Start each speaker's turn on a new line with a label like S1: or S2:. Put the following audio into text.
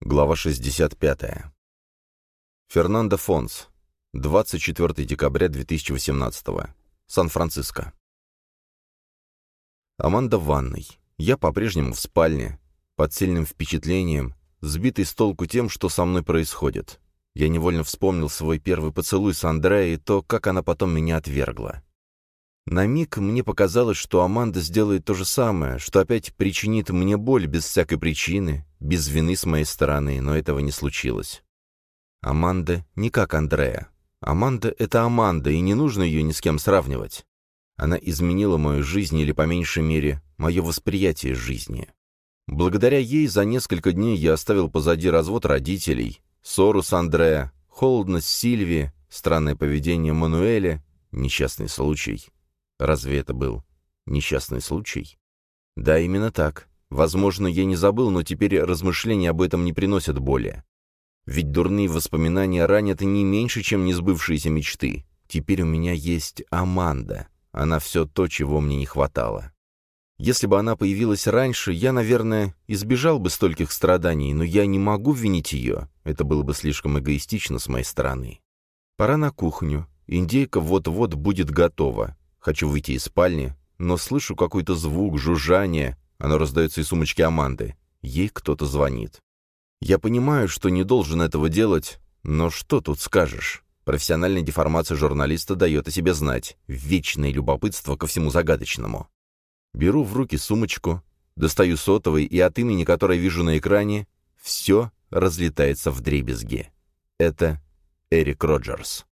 S1: Глава 65. Фернандо Фонс. 24 декабря 2018. Сан-Франциско. Аманда в ванной. Я по-прежнему в спальне, под сильным впечатлением, сбитый с толку тем, что со мной происходит. Я невольно вспомнил свой первый поцелуй с Андреа и то, как она потом меня отвергла. На миг мне показалось, что Аманда сделает то же самое, что опять причинит мне боль без всякой причины, без вины с моей стороны, но этого не случилось. Аманда не как Андреа. Аманда — это Аманда, и не нужно ее ни с кем сравнивать. Она изменила мою жизнь, или, по меньшей мере, мое восприятие жизни. Благодаря ей за несколько дней я оставил позади развод родителей, ссору с Андреа, холодность Сильвии, странное поведение Мануэля, несчастный случай. Разве это был несчастный случай? Да, именно так. Возможно, я не забыл, но теперь размышления об этом не приносят боли. Ведь дурные воспоминания ранят не меньше, чем несбывшиеся мечты. Теперь у меня есть Аманда. Она все то, чего мне не хватало. Если бы она появилась раньше, я, наверное, избежал бы стольких страданий, но я не могу винить ее. Это было бы слишком эгоистично с моей стороны. Пора на кухню. Индейка вот-вот будет готова. Хочу выйти из спальни, но слышу какой-то звук, жужжание. Оно раздается из сумочки Аманды. Ей кто-то звонит. Я понимаю, что не должен этого делать, но что тут скажешь? Профессиональная деформация журналиста дает о себе знать. Вечное любопытство ко всему загадочному. Беру в руки сумочку, достаю сотовый, и от имени, которое вижу на экране, все разлетается вдребезги. Это Эрик Роджерс.